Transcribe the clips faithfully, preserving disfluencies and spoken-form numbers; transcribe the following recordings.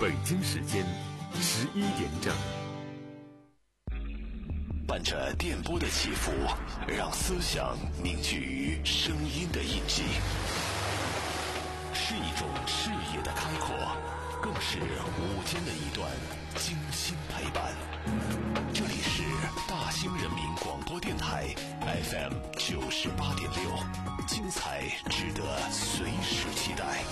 北京时间十一点整。 伴着电波的起伏，让思想凝聚于声音的印记，是一种视野的开阔，更是午间的一段精心陪伴。这里是大兴人民广播电台 F M 九十八点六，精彩值得随时期待。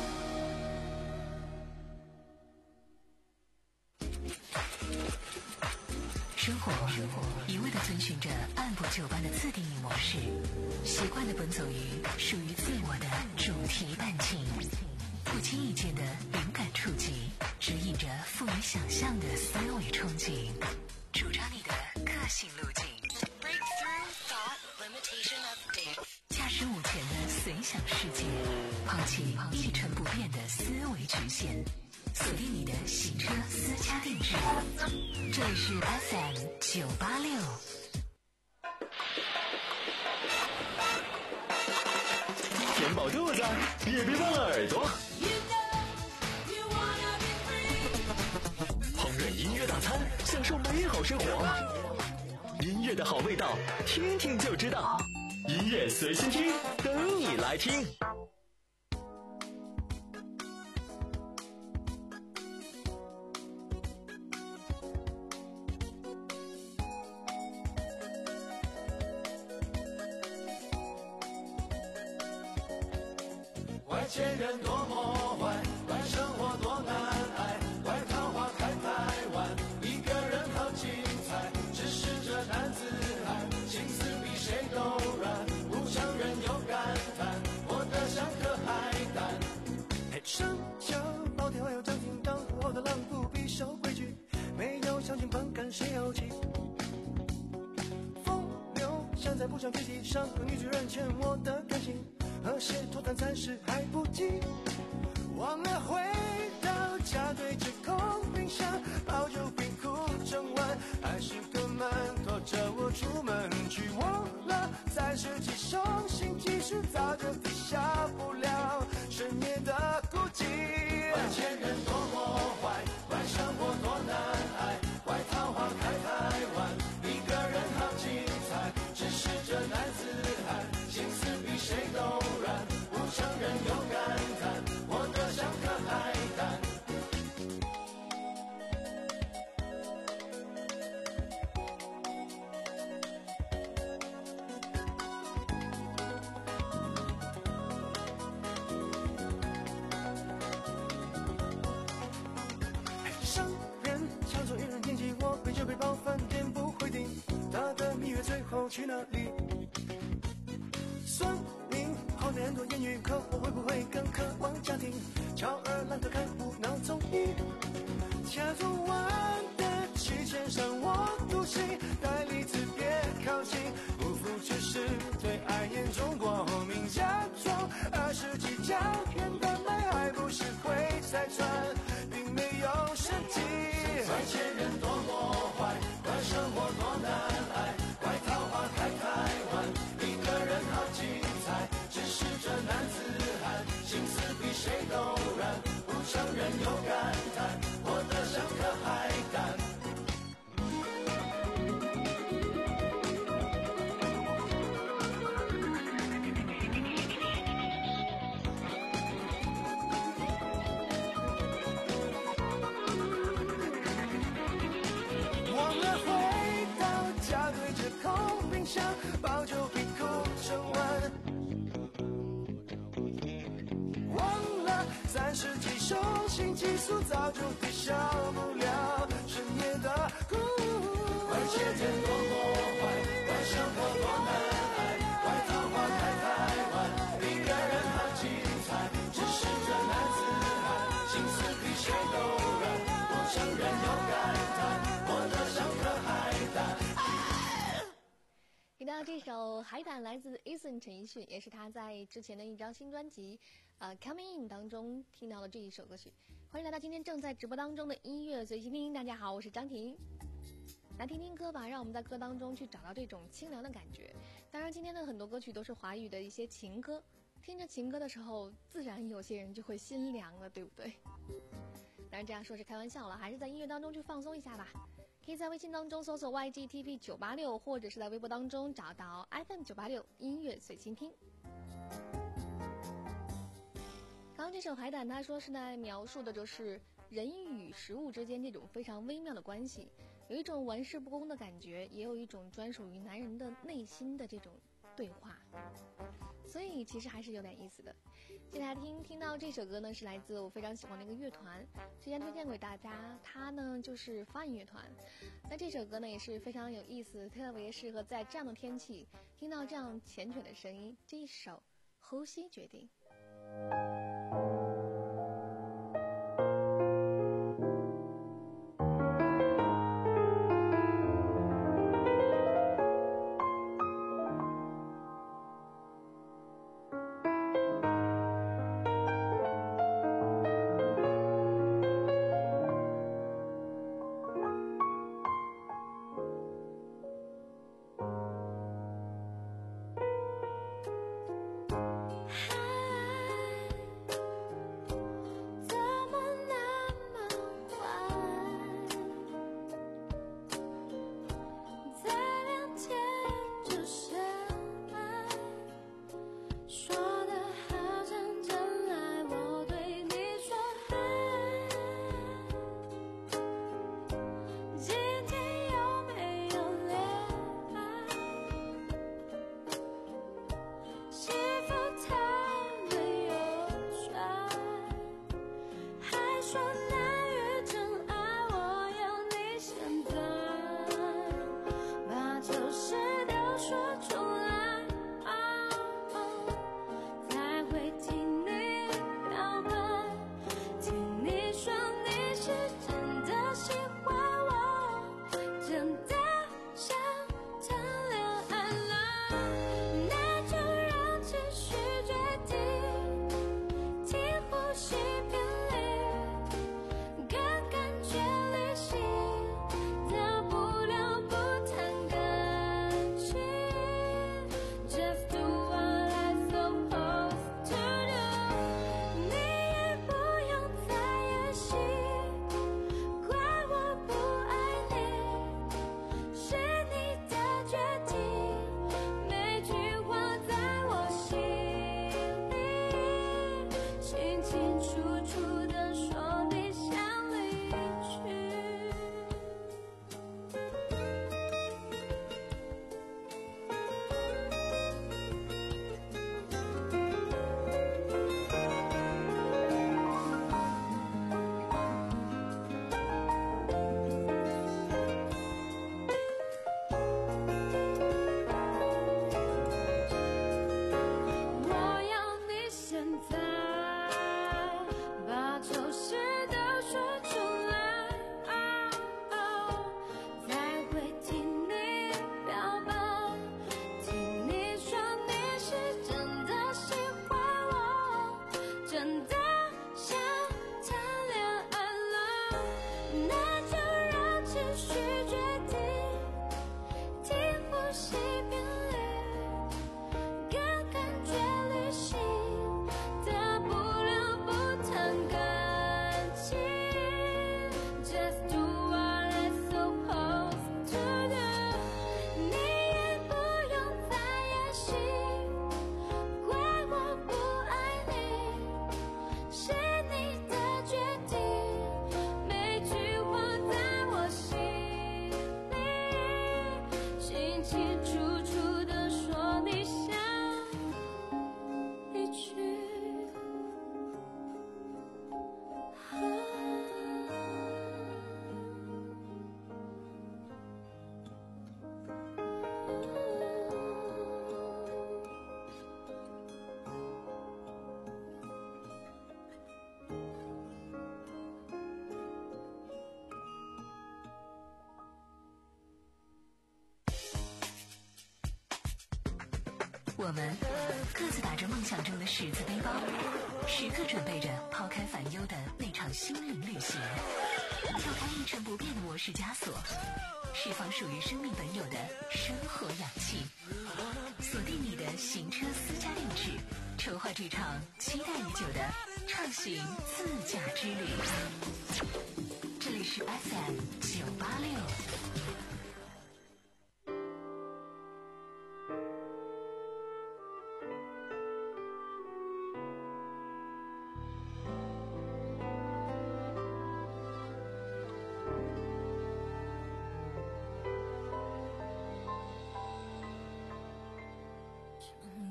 生活一味地遵循着按部就班的自定义模式，习惯地奔走于属于自我的主题伴情，不经意间的灵感触及，指引着富于想象的思维憧憬，主张你的个性路径。Breakthrough Thought Limitation Update， 驾驶午前的随想世界，抛弃一成不变的思维局限，锁定你的行车私家定制。这里是 F M 九八六。 填饱肚子，也别忘了耳朵。烹饪音乐大餐，享受美好生活。音乐的好味道，听听就知道。音乐随心听，等你来听。 外界人多么坏，外生活多难挨，外桃花开台湾，一个人好精彩，只是这男子汉心思比谁都软，不常人有感叹，活得像颗海胆。上桥老天还有张庭当我的狼不必守规矩，没有相信本干谁有气，风流想在不想天地上和女主人欠我的感情，何时脱单暂时还不急，忘了回到家对着空冰箱抱酒冰库整晚，还是个门拖着我出门去，忘了三十几双心其实早就抵下不了深夜的孤寂。外前人多么坏，外生活多难挨，外桃花开台湾，一个人好精彩，只是这男子汉心思比谁都软，不承认有感叹，活得像颗海胆。商人抢走一人天机，我背着背包饭店不会订，他的蜜月最后去哪里？算命好的人多言语，可我会不会更渴望家庭？翘二懒得看无脑综艺，掐昨晚的期限上我独行，带离子别靠近，不服只是对爱严重过敏，假装二十几胶原蛋白还不是会再传，并没有神迹。外界人多么坏，外生活多难挨，外桃花开台湾，一个人好精彩，只是这男子汉心思比谁都软，不承认有感叹，活得像颗海胆。忘了回到家对着空冰箱抱酒瓶哭整晚，忘了三十几首新激素早就抵消不了深夜的孤外界人多么坏，外生活多难挨，外桃花开台湾，一个人好精彩，只是这男子汉心思比谁都软，不承认有感叹，活得像颗海胆。 听到这首《海胆》来自 Eason 陈奕迅，也是他在之前的一张新专辑呃 Coming In 当中听到的这一首歌曲。欢迎来到今天正在直播当中的音乐随心听，大家好，我是张婷。来听听歌吧，让我们在歌当中去找到这种清凉的感觉。当然今天的很多歌曲都是华语的一些情歌，听着情歌的时候自然有些人就会心凉了，对不对？当然这样说是开玩笑了，还是在音乐当中去放松一下吧。可以在微信当中搜索 Y G T V 九八六，或者是在微博当中找到 F M 九八六音乐随心听。刚刚这首海胆他说是在描述的就是人与食物之间这种非常微妙的关系，有一种玩世不恭的感觉，也有一种专属于男人的内心的这种对话，所以其实还是有点意思的。接下来听听到这首歌呢，是来自我非常喜欢的一个乐团，之前推荐给大家，它呢就是发影乐团。那这首歌呢也是非常有意思，特别适合在这样的天气听到这样缱绻的声音。这一首《呼吸决定》。 我们各自打着梦想中的十字背包，时刻准备着抛开烦忧的那场心灵旅行，跳开一成不变的模式枷锁，释放属于生命本有的生活氧气，锁定你的行车私家定制，筹划这场期待已久的畅行自驾之旅。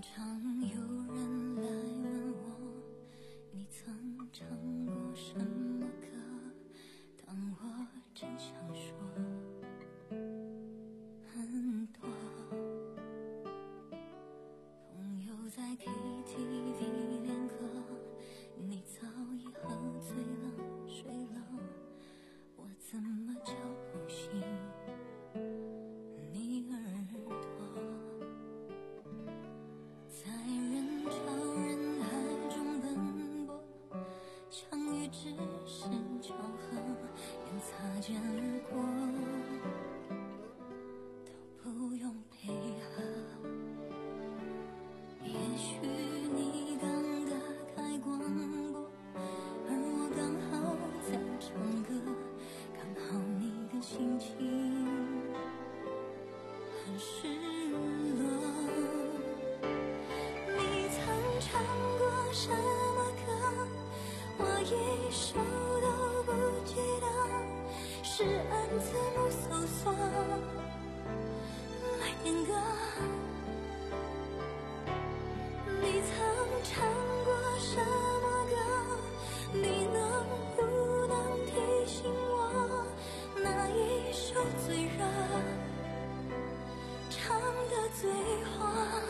常有人来问我，你曾唱过什么歌？当我真想说很多，朋友在 K T V 练歌，你早已喝醉了睡了，我怎么叫不醒你耳朵？在人潮人海中奔波，相遇只是巧合，连擦肩而过都不用配合。也许你刚打开广播，而我刚好在唱歌，刚好你的心情很失落。你曾唱过什么歌？我一首都不记得，是按字幕搜索来点歌。你曾唱过什么歌？你能不能提醒我，哪一首最热，唱得最花？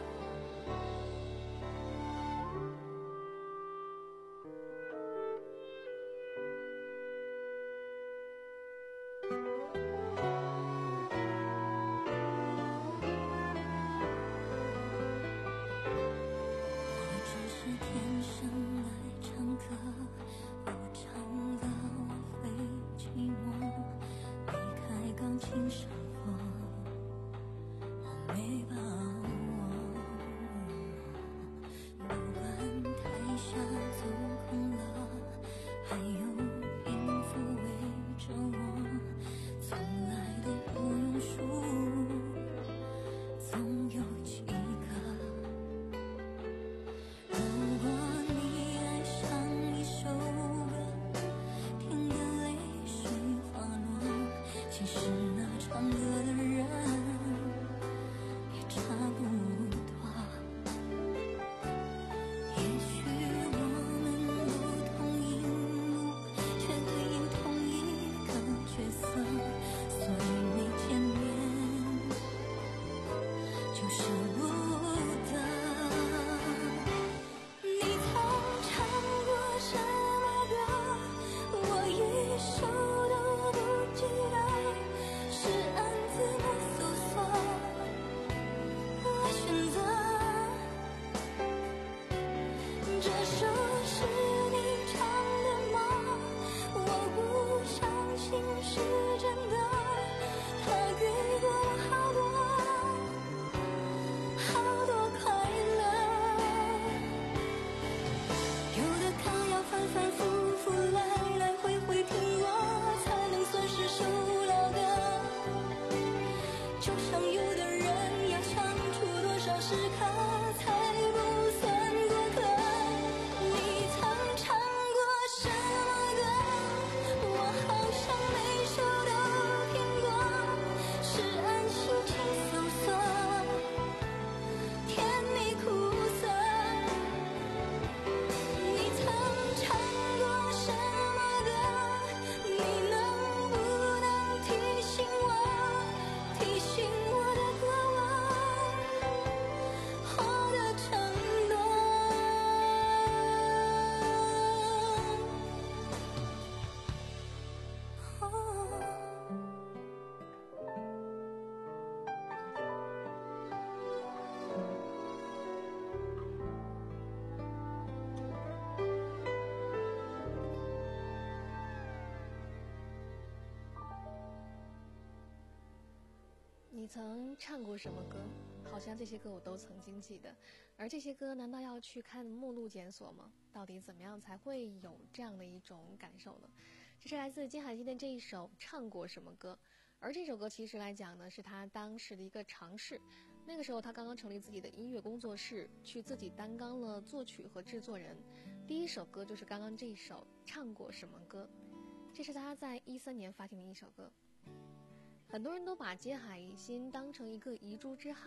你曾唱过什么歌？好像这些歌我都曾经记得，而这些歌难道要去看目录检索吗？到底怎么样才会有这样的一种感受呢？这是来自金海心的这一首《唱过什么歌》，而这首歌其实来讲呢，是他当时的一个尝试。那个时候他刚刚成立自己的音乐工作室，去自己担纲了作曲和制作人。第一首歌就是刚刚这一首《唱过什么歌》，这是他在一三年发行的一首歌。很多人都把金海心当成一个遗珠之汉，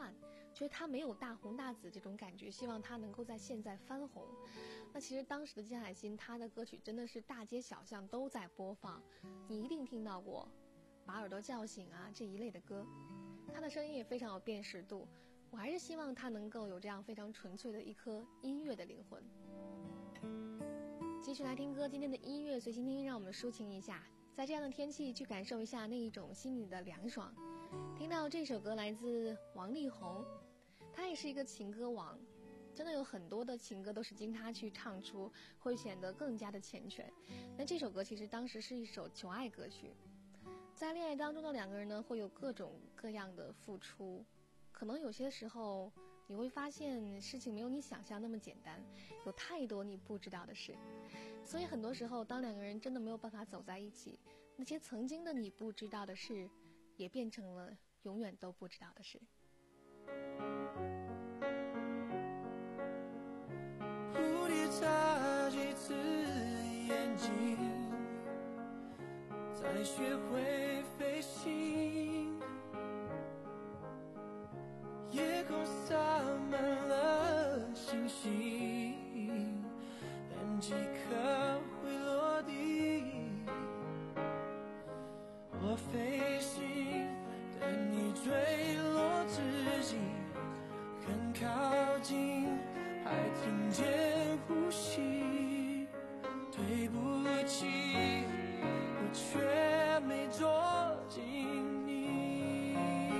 觉得他没有大红大紫这种感觉，希望他能够在现在翻红。那其实当时的金海心，他的歌曲真的是大街小巷都在播放，你一定听到过把耳朵叫醒啊这一类的歌。他的声音也非常有辨识度，我还是希望他能够有这样非常纯粹的一颗音乐的灵魂。继续来听歌，今天的音乐随心听，让我们抒情一下，在这样的天气去感受一下那一种心里的凉爽。听到这首歌来自王力宏，他也是一个情歌王，真的有很多的情歌都是经他去唱出，会显得更加的缱绻。那这首歌其实当时是一首求爱歌曲，在恋爱当中的两个人呢，会有各种各样的付出，可能有些时候你会发现事情没有你想象那么简单，有太多你不知道的事。所以很多时候当两个人真的没有办法走在一起，那些曾经的你不知道的事也变成了永远都不知道的事。 蝴蝶眨几次眼睛，才学会飞行，夜空洒满了星星，但几颗会落地。我飞行，等你坠落之际，很靠近，还听见呼吸。对不起，我却没捉紧你。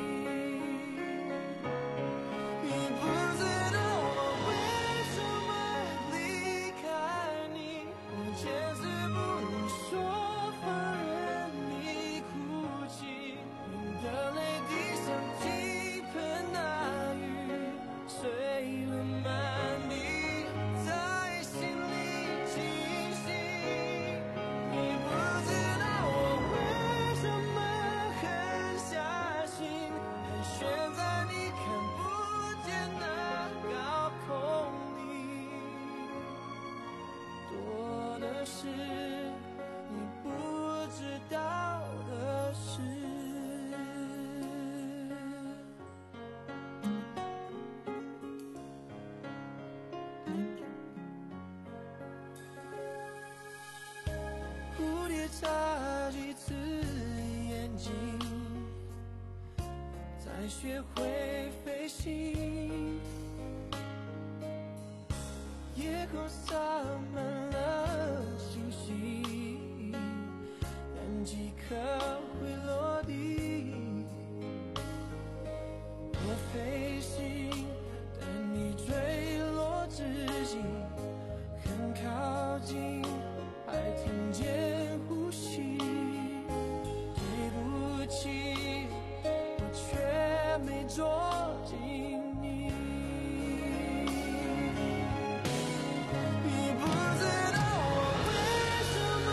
你不知道我为什么离开你，我坚持不能说话，任你哭泣。你的泪滴像倾盆大雨，碎了满地，在心里清醒。你不知道我为什么狠下心，盘旋在你看不见的高空里，多的是你不知道的事。蝴蝶眨几次眼睛，才学会飞行。夜空洒满了星星，但几颗会落地。我飞行，等你坠落之际，很靠近，还听见呼吸。对不起，我却没捉紧你。你不知道我为什么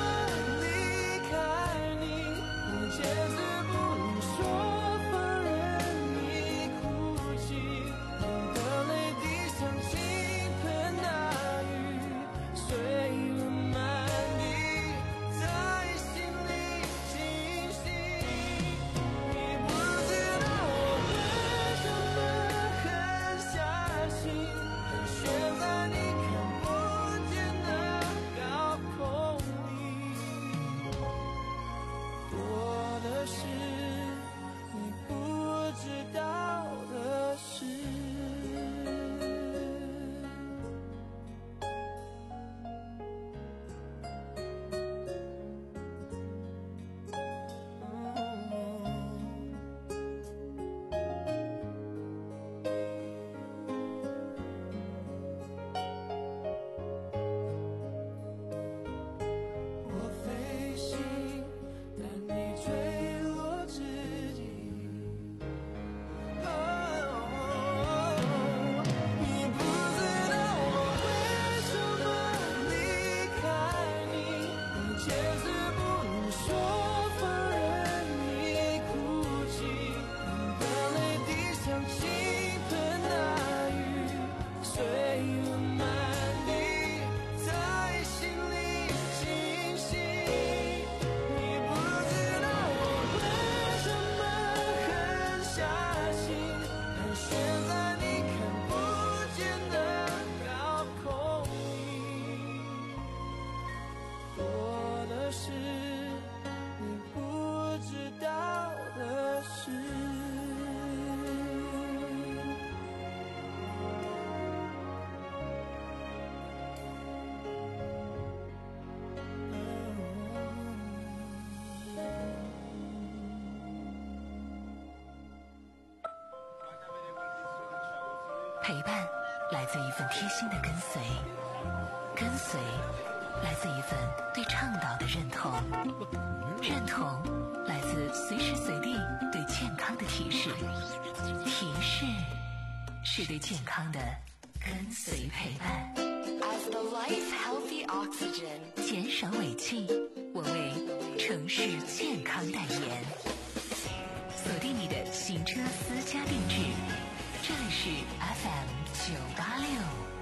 陪伴来自一份贴心的跟随，跟随来自一份对倡导的认同，认同来自随时随地对健康的提示，提示是对健康的跟随陪伴。 As the life healthy oxygen， 减少尾气，我为城市健康代言。锁定你的行车私家定制，这里是 F M 九八六。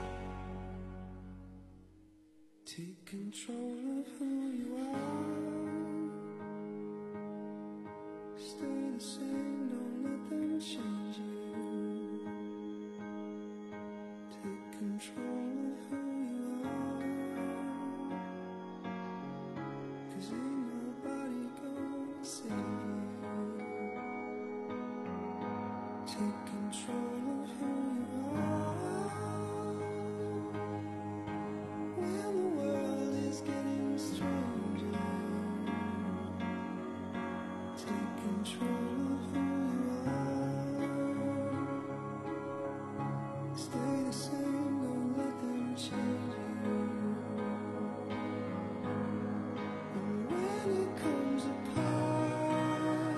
Take control of who you are. Stay the same, don't let them change you. Take control of who you are. 'Cause ain't nobody gonna save you. Take control of who you are. When the world is getting stranger, take control of who you are. Stay the same, don't let them change you. And when it comes apart,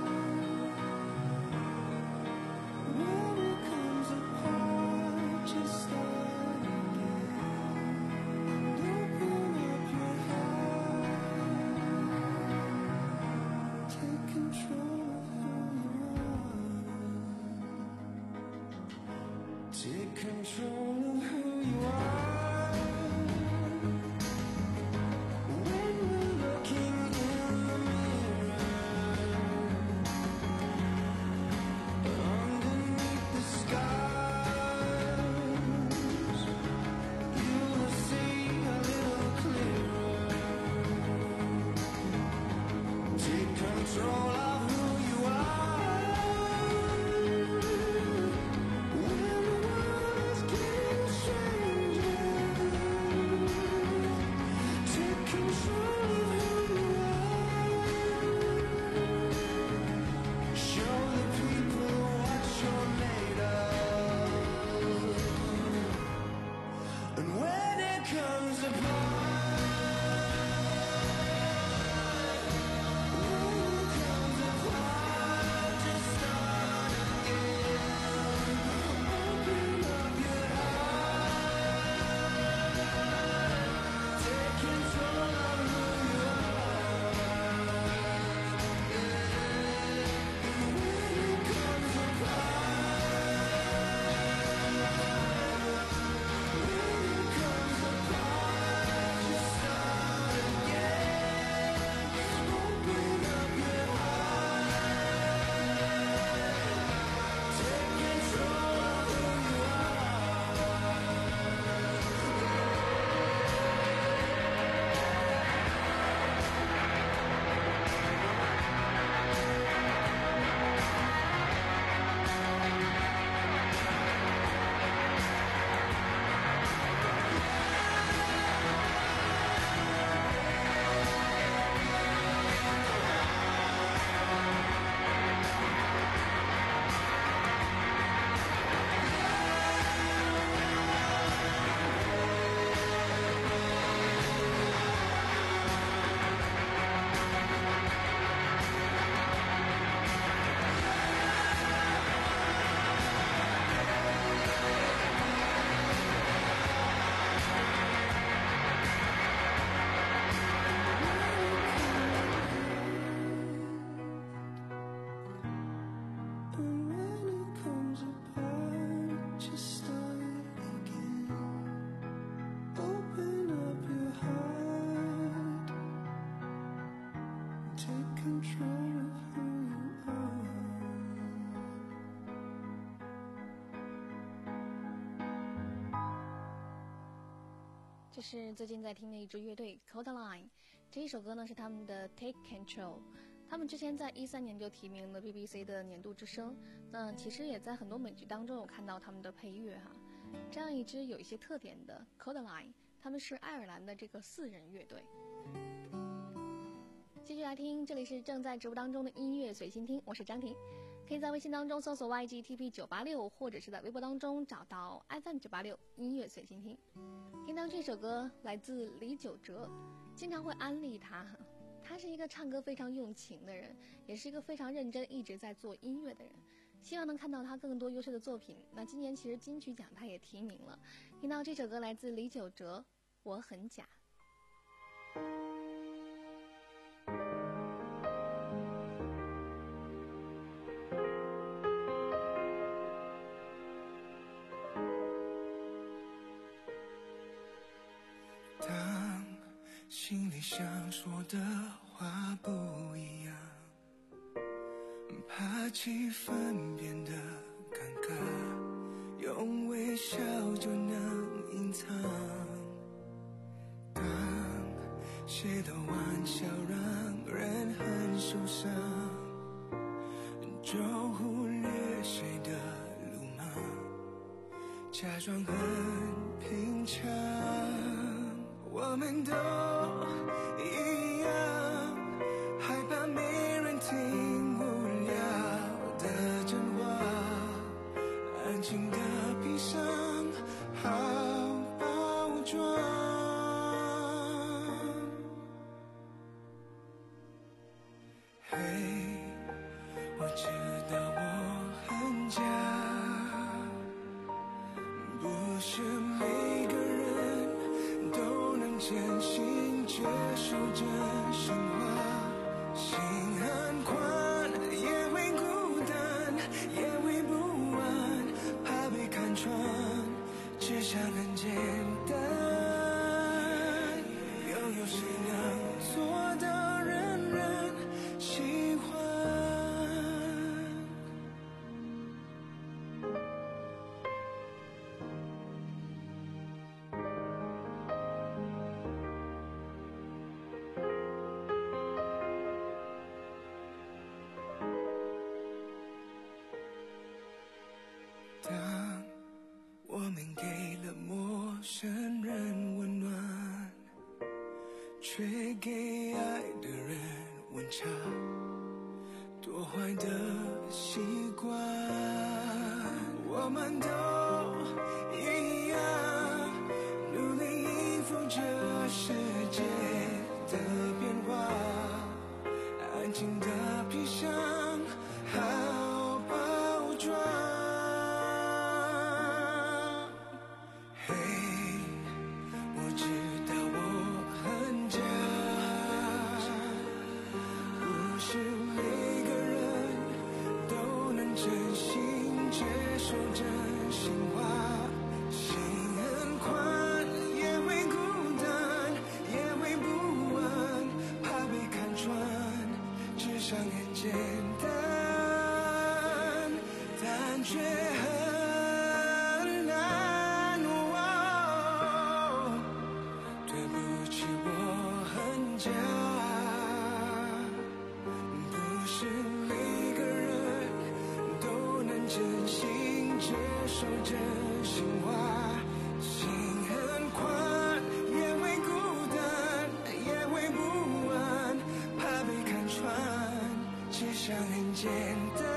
when it comes apart, just start again. Open up your heart. Take control of who you are. Take control of who you are. When we're looking in the mirror, underneath the scars, you will see a little clearer. Take control of who you are. When the world is getting stranger, take control of who you are. Show the people what you're made of. And when it comes apart, when it comes apart, just start again. Open up your heart. Take control of who you are. When it comes apart, when it comes apart, just start again. Open up your heart. Take control of who you And when it comes apart, just start again. Open up your heart. Take control of who you are. 这是最近在听的一支乐队 Codaline， 这一首歌呢是他们的 Take Control。他们之前在一三年就提名了 B B C 的年度之声，那其实也在很多美剧当中有看到他们的配乐哈。这样一支有一些特点的 Codaline， 他们是爱尔兰的这个四人乐队。继续来听，这里是正在直播当中的音乐随心听，我是张婷。 可以在微信当中搜索 Y G T P 九八六，或者是在微博当中找到 F M 九八六音乐随心听。听到这首歌来自李玖哲，经常会安利他，他是一个唱歌非常用情的人，也是一个非常认真一直在做音乐的人，希望能看到他更多优秀的作品。那今年其实金曲奖他也提名了。听到这首歌来自李玖哲，我很假。 心里想说的话不一样，怕气氛变得尴尬，用微笑就能隐藏。当谁的玩笑让人很受伤，就忽略谁的鲁莽，假装很平常。我们都一样，害怕没人听无聊的真话，安静的披上好包装。嘿，我知道我很假，不是每个人都能真心接受真心话，心很宽，也会孤单，也会不安，怕被看穿，只想很简单。又有谁能做到人人喜欢？当我们给了陌生人温暖，却给爱的人温差，多坏的习惯。我们都一样，努力应付这世界的变化，安静的披上好包装。嘿，我知道我很假，不是每个人都能真心接受真心话，心很宽，也会孤单，也会不安，怕被看穿，只想很简单，但却很难。哦，对不起，我很假，不是每个人都能真心接受真心话，心很宽，也会孤单，也会不安，怕被看穿，只想很简单，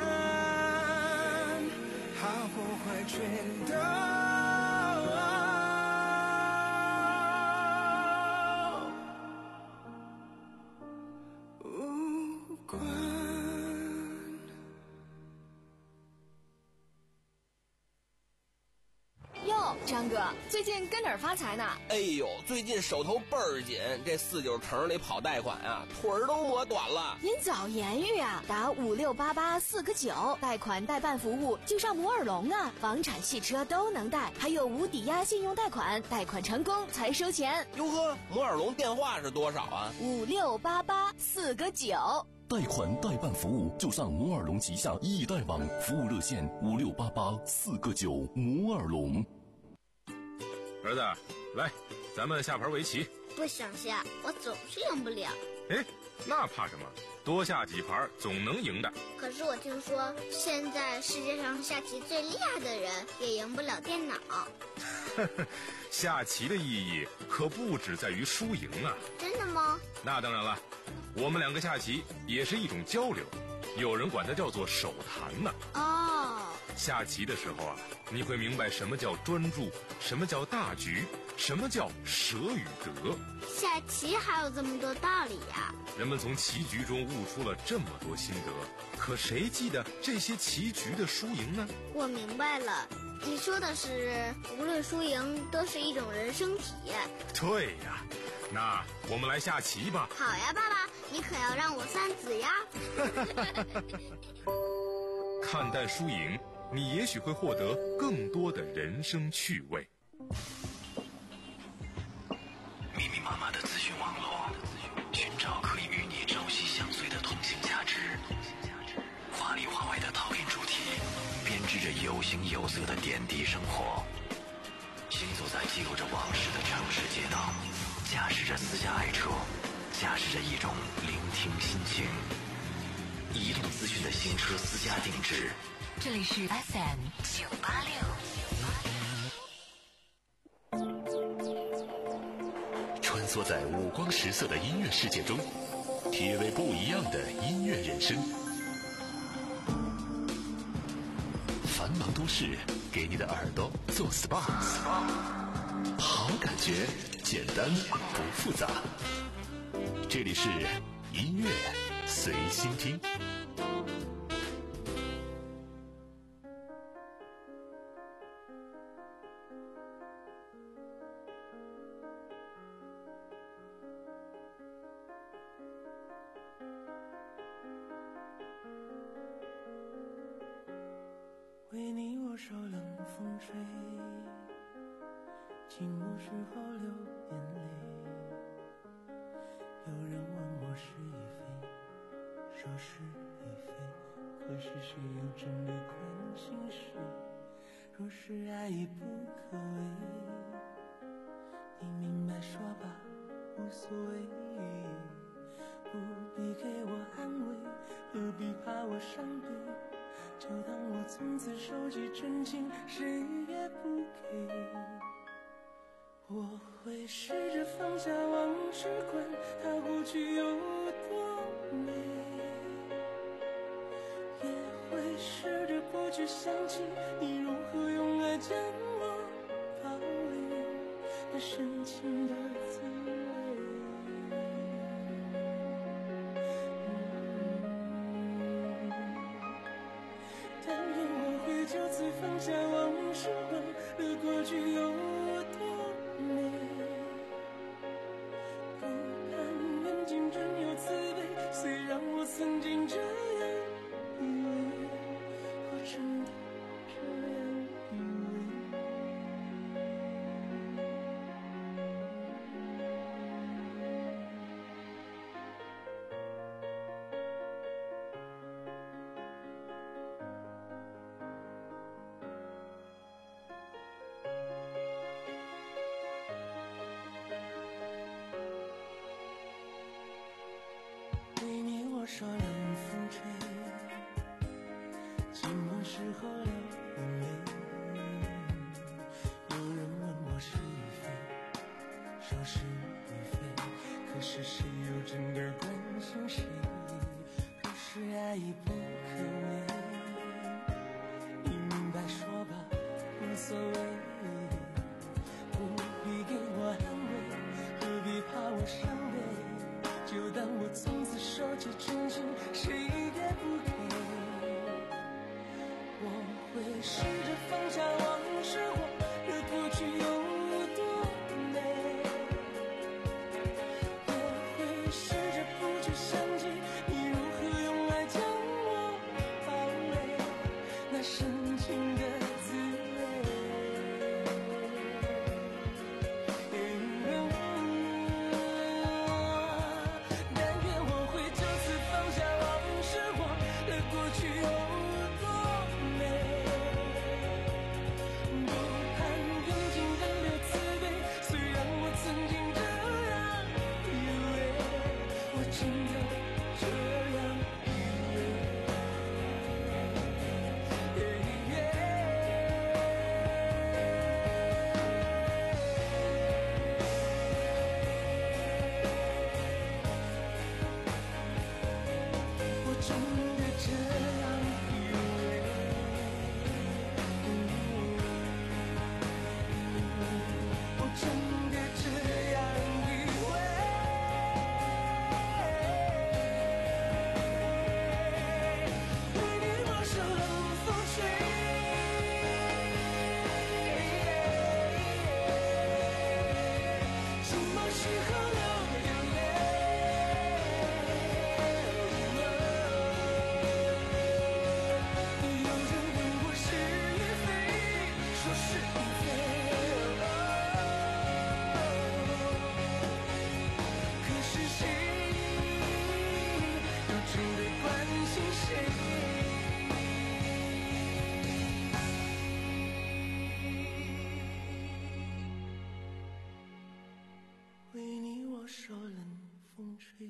好或坏全都无关。 哟，张哥，最近跟哪儿发财呢？ 哎呦，最近手头倍儿紧，这四九城里跑贷款啊，腿儿都磨短了。 您早言语啊，打五六八八四个九，贷款代办服务就上摩尔龙啊，房产汽车都能贷，还有无抵押信用贷款，贷款成功才收钱。 哟呵，摩尔龙电话是多少啊？ 五六八八四个九。 贷款代办服务就上摩尔龙旗下易贷网，服务热线五六八八四个九。摩尔龙。 儿子，来，咱们下盘围棋。 不想下，我总是赢不了。 哎，那怕什么？多下几盘总能赢的。 可是我听说，现在世界上下棋最厉害的人也赢不了电脑。 下棋的意义可不只在于输赢啊！ 真的吗？ 那当然了，我们两个下棋也是一种交流。 有人管它叫做手弹呢。 哦， 下棋的时候啊，你会明白什么叫专注，什么叫大局，什么叫舍与得。 下棋还有这么多道理呀！ 人们从棋局中悟出了这么多心得，可谁记得这些棋局的输赢呢？ 我明白了，你说的是无论输赢都是一种人生体验。 对呀，那我们来下棋吧。 好呀，爸爸，你可要让我三子呀。 看淡输赢，你也许会获得更多的人生趣味。 密密麻麻的资讯网络，寻找可以与你朝夕相随的通信价值。华里华外的讨论主题，编织着有形有色的点滴生活。行走在记录着往事的城市街道，驾驶着私家爱车，驾驶着一种聆听心情。移动资讯的新车私家定制。 这里是 F M 九八六。 穿梭在五光十色的音乐世界中，体味不一样的音乐人生。繁忙都市给你的耳朵做 S P A， 好感觉，简单不复杂。这里是音乐随心听。 为你我受冷风吹，寂寞时候流眼泪。有人问我是与非，说是与非，可是谁又真的关心谁？若是爱已不可为，你明白说吧，无所谓，不必给我安慰，何必怕我伤悲？就当我从此收集真情，谁也不给。我会试着放下往事，管它过去有多美，也会试着不去想起你如何用爱将我包围，那深情的滋味。但愿我会就此放下往事，忘了过去有多美，不盼缘尽真有慈悲，虽然我曾经这样以为，我真的这样以为。为你我受冷风吹，寂寞时候流眼泪。有人问我是与非，说是与非，可是谁又真的关心谁？若是爱已不可为，你明白说吧，无所谓，不必给我安慰，何必怕我伤悲？就当我从此收集真情，谁也不给。我会试着放下往事，忘了过去有多美，也会试着不去想起你如何用爱将我包围，那深情的滋味。真的这样以为，我真的这样以为。为你我受冷风吹，什么时候流眼泪？有人问我是与非，说是与非，可是谁又真的关心谁？为你我受冷风吹。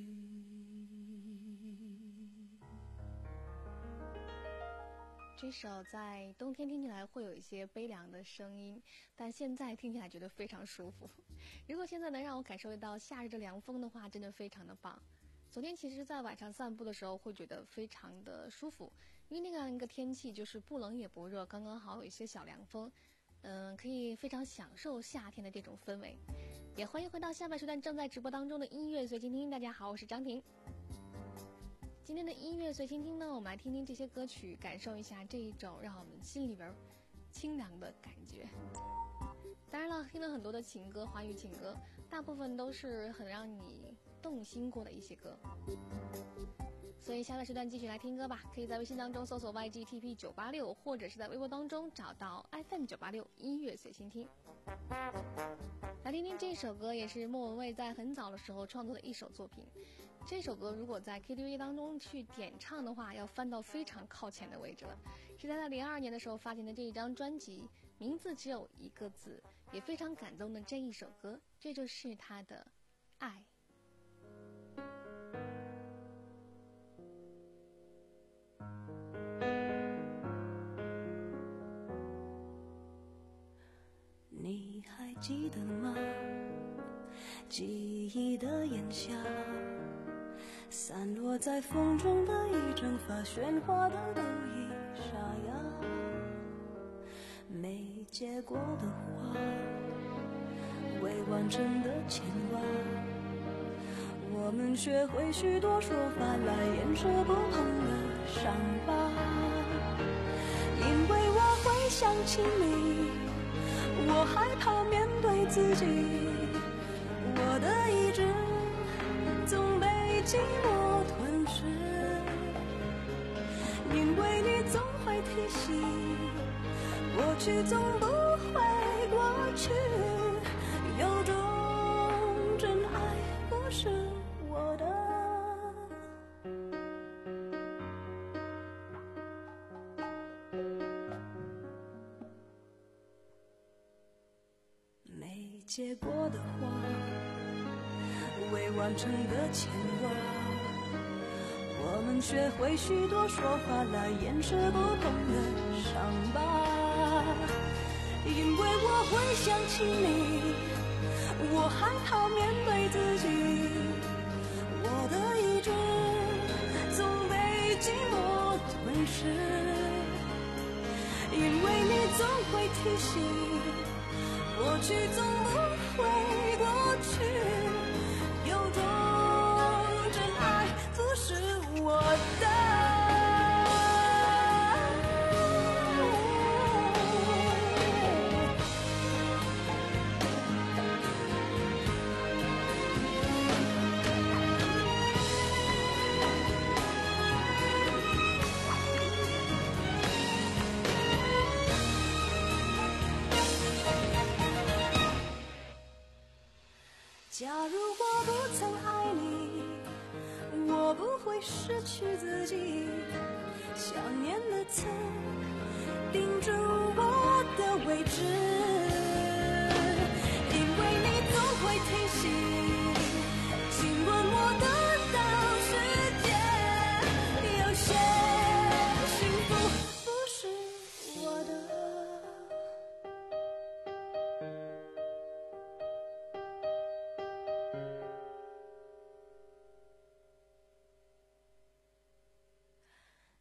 这首在冬天听起来会有一些悲凉的声音，但现在听起来觉得非常舒服。如果现在能让我感受得到夏日的凉风的话，真的非常的棒。昨天其实在晚上散步的时候会觉得非常的舒服，因为那样一个天气就是不冷也不热，刚刚好有一些小凉风，嗯，可以非常享受夏天的这种氛围。也欢迎回到下半时段正在直播当中的音乐随心听。大家好，我是张婷。今天的音乐随心听呢，我们来听听这些歌曲，感受一下这一种让我们心里边清凉的感觉。当然了，听了很多的情歌，华语情歌，大部分都是很让你动心过的一些歌。所以下个时段继续来听歌吧，可以在微信当中搜索 Y G T P 九八六， 或者是在微博当中找到 F M 九八六音乐随心听。来听听这首歌，也是莫文蔚在很早的时候创作的一首作品。这首歌如果在 K T V 当中去点唱的话，要翻到非常靠前的位置了。是在他零二年的时候发行的这一张专辑，名字只有一个字，也非常感动的这一首歌，这就是他的爱。 你还记得吗？记忆的炎夏，散落在风中的一整发，喧哗的都已沙哑。没结果的花，未完成的牵挂，我们学会许多说法来掩饰不碰的伤疤。因为我会想起你，我害怕面对自己，我的意志总被寂寞吞噬。因为你总会提醒，过去总不会过去，有种真爱不是我的。没结果的花，未完成的牵挂，我们学会许多说法来掩饰不同的伤疤。因为我会想起你，我害怕面对自己，我的意志总被寂寞吞噬。因为你总会提醒，过去总不会过去，有种真爱不是我的。假如我不曾爱你，我不会失去自己，想念的刺钉住我的位置。因为你总会提醒，亲吻我的到世界，有些幸福不是我的。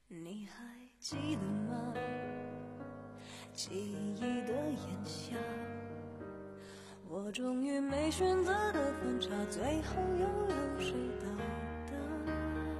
你还记得吗？记忆的炎夏，我终于没选择的分岔，最后又有谁到达？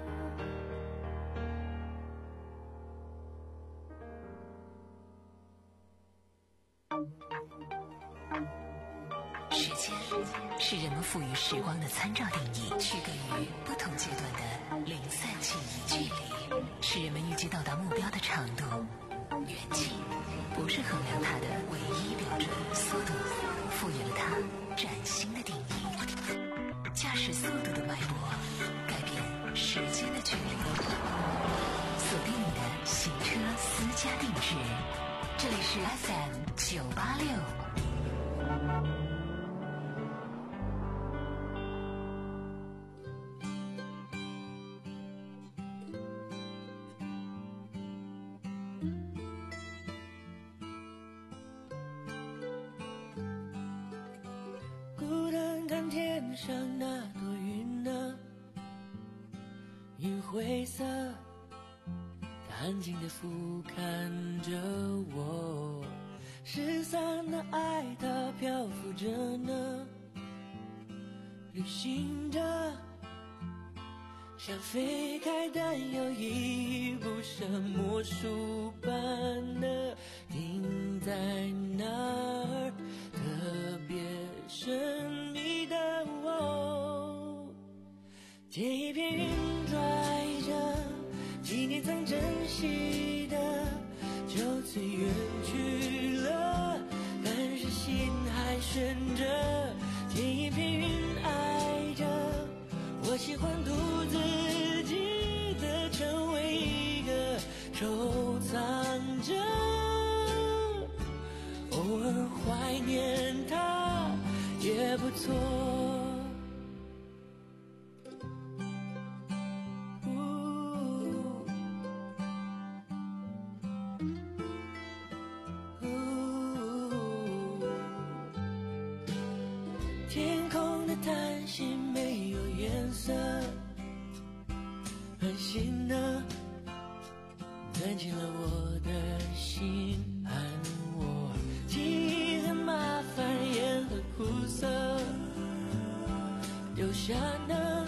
时间是人们赋予时光的参照定义，区隔于不同阶段的零散记忆。距离是人们预计到达目标的长度，远近不是衡量它的唯一标准，速度赋予了它崭新的定义。驾驶速度的脉搏改变时间的距离，锁定你的行车私家定制，这里是 F M 九八六。 孤单看天上那朵云啊，云灰色，它安静地俯瞰着我，失散的爱它漂浮着呢，旅行着，像飞开但又依依不舍魔术般的停在那儿，特别神秘的我，借一片云拽着几年曾珍惜的，就此远去了，但是心还悬着，借一片云爱着，我喜欢独自记得，成为一个收藏着，偶尔怀念它也不错。天空的叹息没有颜色，安心的钻进了我的心，安我记忆很麻烦也很苦涩，丢下呢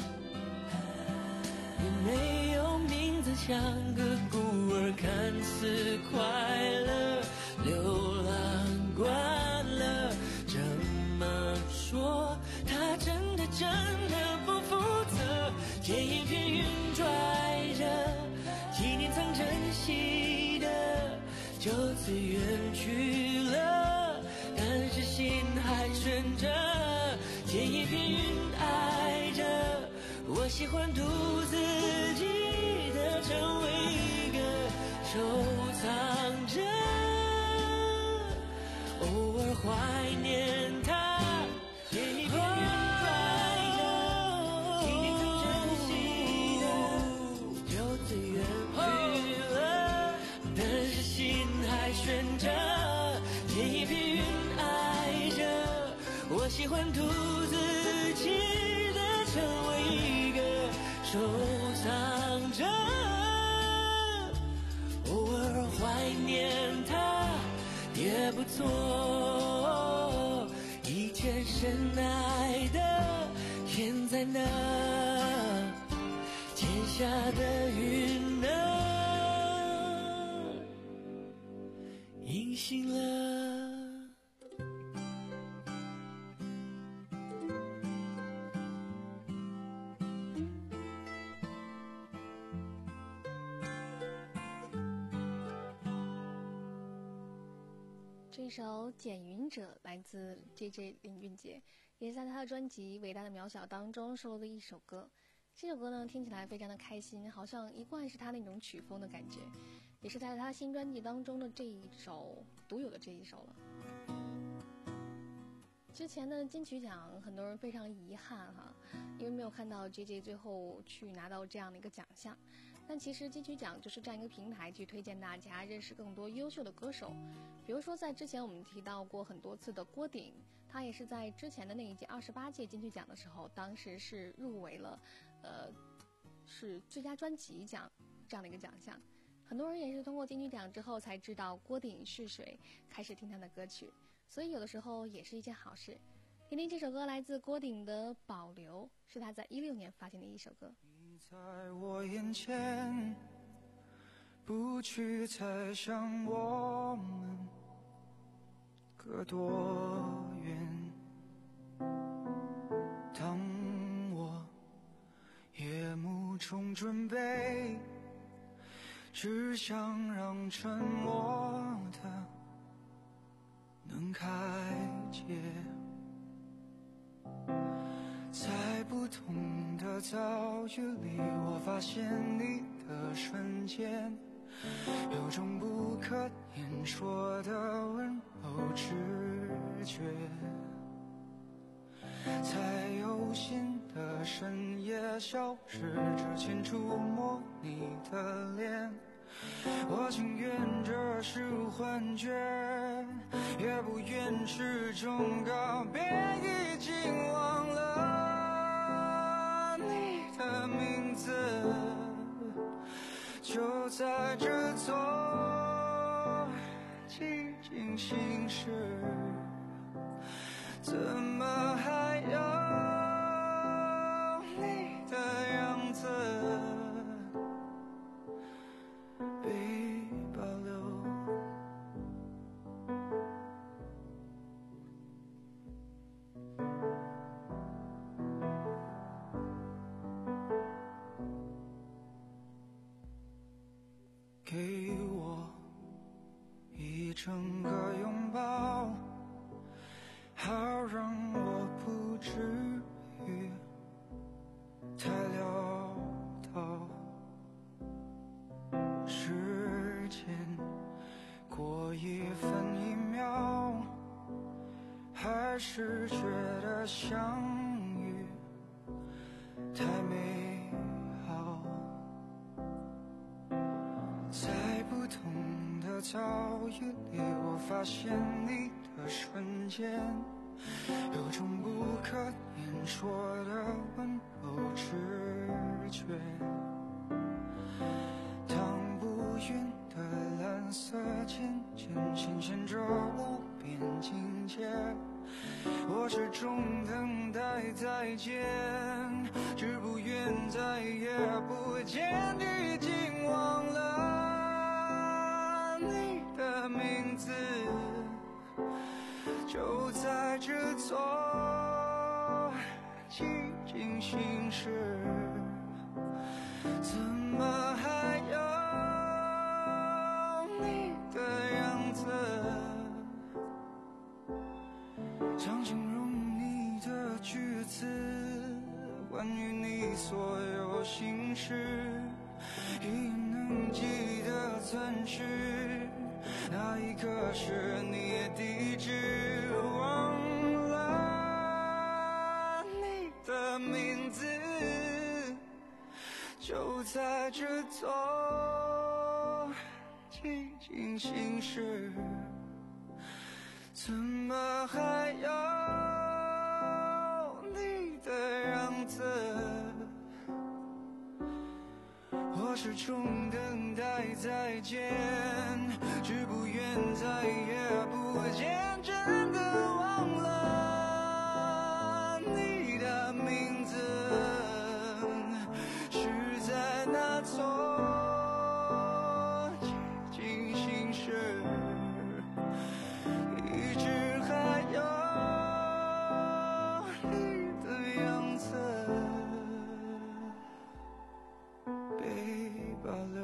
也没有名字，像个孤儿，看似快乐，流浪惯了，这么说他真的真的不负责，借一片云拽着几年曾珍惜的，就此远去了，但是心还悬着，借一片云爱着，我喜欢独自记得，成为一个收藏着，偶尔怀念它，借一片云拽着几年曾珍惜的，就此远去了，但是心还悬着，借一片云爱着，我喜欢独自记得，成为一个收藏着，偶尔怀念它也不错，以前深爱的现在呢，天下的云呢隐形了。 这首《捡云者》来自 J J 林俊杰，也是在他的专辑《伟大的渺小》当中收录的一首歌。这首歌呢，听起来非常的开心，好像一贯是他那种曲风的感觉，也是在他新专辑当中的这一首独有的这一首了。之前的金曲奖，很多人非常遗憾哈，因为没有看到 J J 最后去拿到这样的一个奖项。但其实金曲奖就是这样一个平台，去推荐大家认识更多优秀的歌手。比如说在之前我们提到过很多次的郭顶，他也是在之前的那一届二十八届金曲奖的时候，当时是入围了呃是最佳专辑奖这样的一个奖项。 很多人也是通过金曲奖之后才知道郭顶是谁，开始听他的歌曲，所以有的时候也是一件好事。听听这首歌，来自郭顶的《保留》，是他在一六年发行的一首歌。 你在我眼前，不去猜想我们隔多远，当我夜幕中准备，只想让沉默的能开解，在不同的遭遇里，我发现你的瞬间，有种不可言说的温柔直觉，在有心的深夜消失之前触摸你的脸，我情愿这是幻觉，也不愿始终告别，已经忘了你的名字，就在这座寂静心事，怎么还有你的样子被保留？给我一整个拥抱，好让我不至于太潦倒。时间过一分一秒，还是觉得相遇太美好。在不同的遭遇里，我发现你的瞬间，有种不可言说的温柔直觉，当不匀的蓝色渐渐显现着无边境界，我始终等待再见，只不愿再也不见，已经忘了你的名字，就在这座寂静心事，怎么还有你的样子，想形容你的句子，关于你所有心事，已能记得钻石，那一刻是你的地址，忘了你的名字，就在这座寂静心事，怎么还有你的样子，我始终等待再见，只不愿再也不见，真的忘了你的名字，是在那座寂静心事，一直还有你的样子被保留。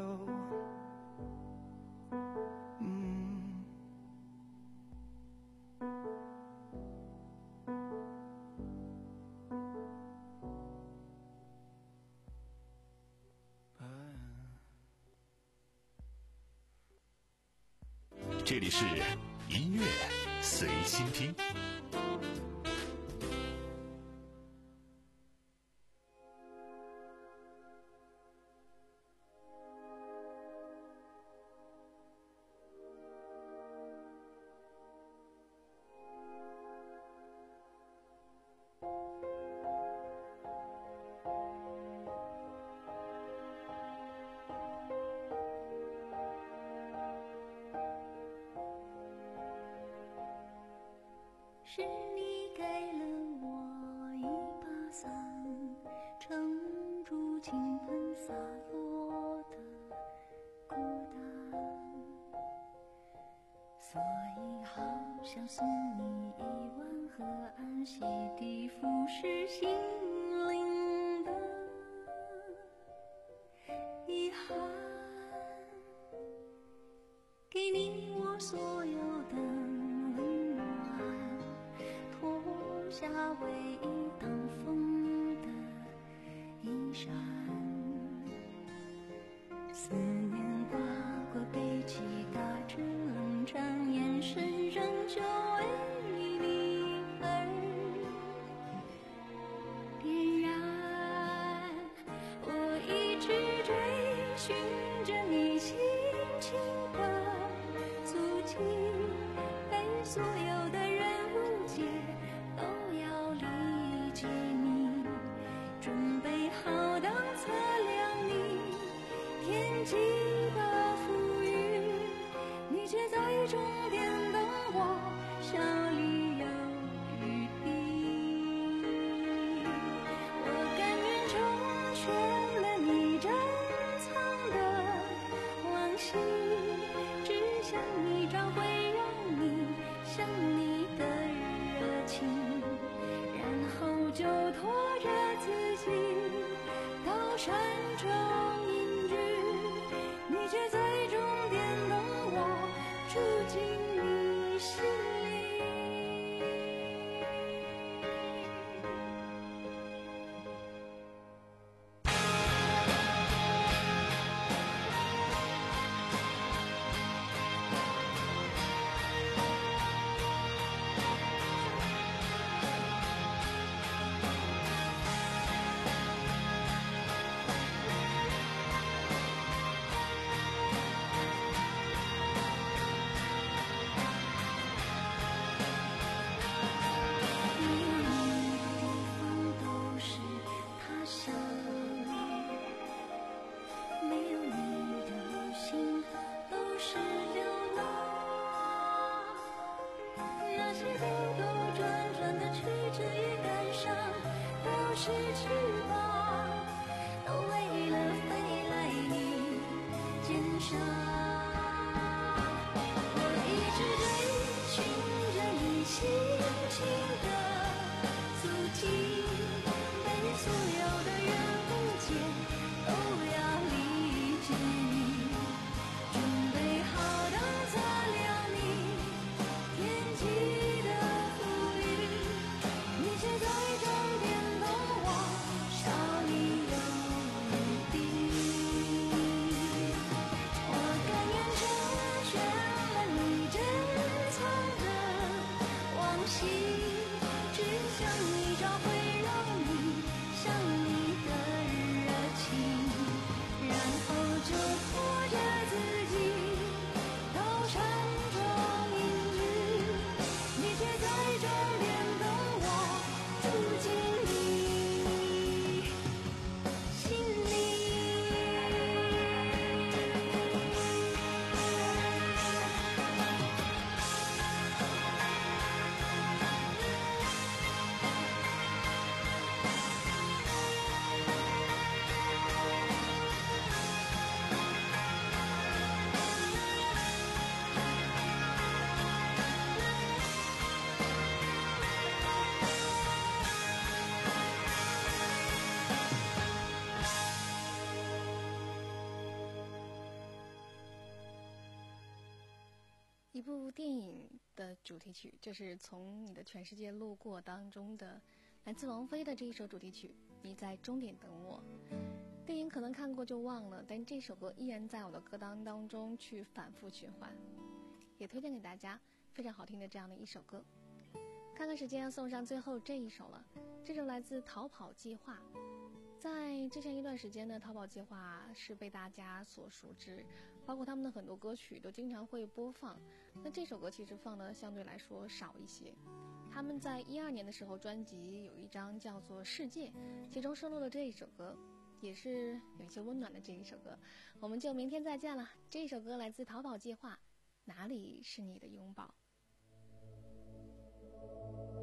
嗯， 这里是音乐随心听。 是你给了我一把伞，撑住倾盆洒落的孤单，所以好想送你一碗河岸洗涤腐蚀心灵的遗憾，给你我所有的温暖，脱下唯一挡风的衣衫，思念划过背脊，打着冷战，眼神仍旧为你而点燃。我一直追寻着你轻轻的足迹，被所有的人误解，都要理解你，准备好当测量你天际的浮云，你却在终点等我，笑里有余地。我甘愿成全了你珍藏的往昔，只想一朝会让你想你的热情，然后就拖着自己到山中隐居，你却在终点等我，住进你心里。是翅膀，都为了飞来你肩上。我一直追寻着你轻轻的足迹，被所有的人误解，都要理解你，准备好当测量你天际的浮云，你却在终点等我，笑里有余地。我甘愿成全了你珍藏的往昔，只想一朝会让你想你的热情，然后就拖着自己到山中隐居，你却在终点等我，住进你心里。 一部电影的主题曲，这是从你的全世界路过当中的来自王菲的这一首主题曲，你在终点等我。电影可能看过就忘了，但这首歌依然在我的歌单当中去反复循环，也推荐给大家，非常好听的这样的一首歌。看看时间，要送上最后这一首了，这首来自逃跑计划。在之前一段时间呢，逃跑计划是被大家所熟知，包括他们的很多歌曲都经常会播放。那这首歌其实放的相对来说少一些。他们在一二年的时候，专辑有一张叫做《世界》，其中收录了这一首歌，也是有一些温暖的这一首歌。我们就明天再见了。这一首歌来自逃跑计划，哪里是你的拥抱？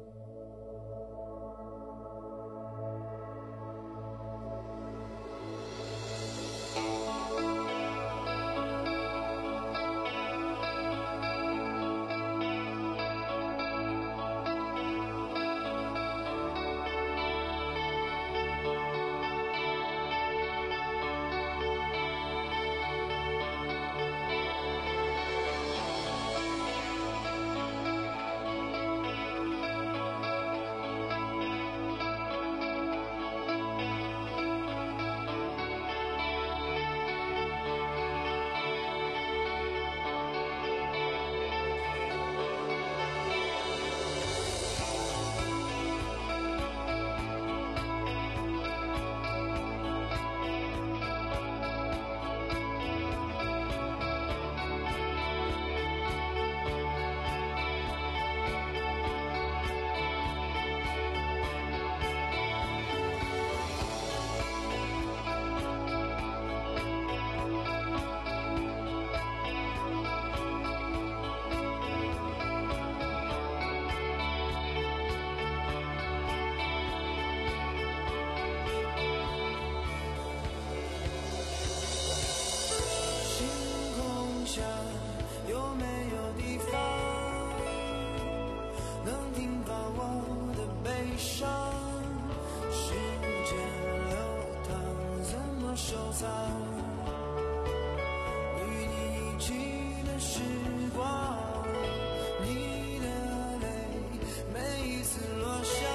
时光，你的泪每一次落下，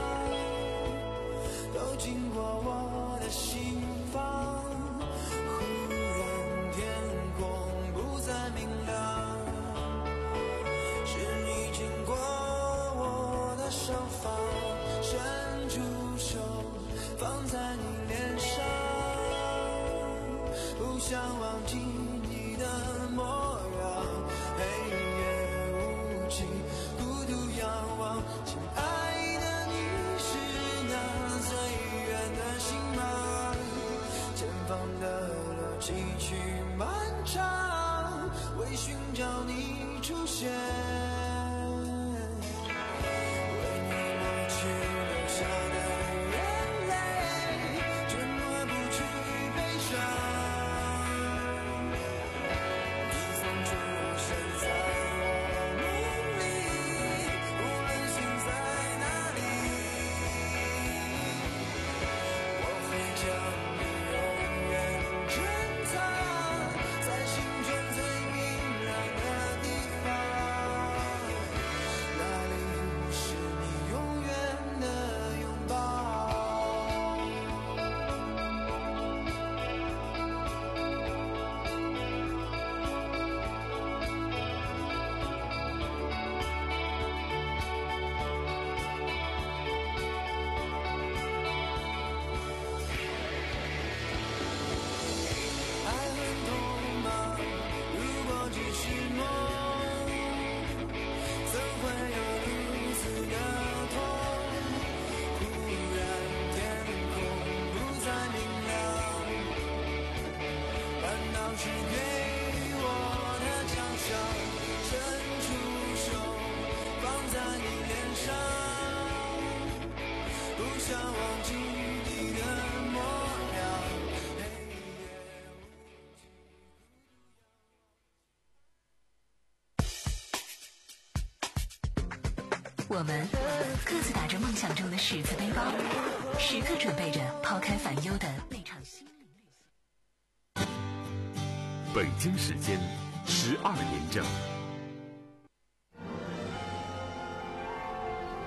都经过我的心房。忽然天空不再明亮，是你经过我的手方，伸出手放在你脸上，不想忘记你的模样。黑夜无尽，孤独仰望，亲爱的，你是那最远的星芒。前方的路崎岖漫长，为寻找你出现，为你抹去留下的眼泪，却抹不去悲伤。你曾出现在我梦里，无论心在哪里，我会将你永远珍藏在心中最明亮的地方，那里是你永远的拥抱。爱很痛吗？如果只是梦，怎会有如此的痛？忽然天空不再明亮，难道是给我的奖赏？伸出手放在你脸上，不想忘记你的模样。 我们各自打着梦想中的十字背包，时刻准备着抛开烦忧的那场心灵旅行。 北京时间十二点整。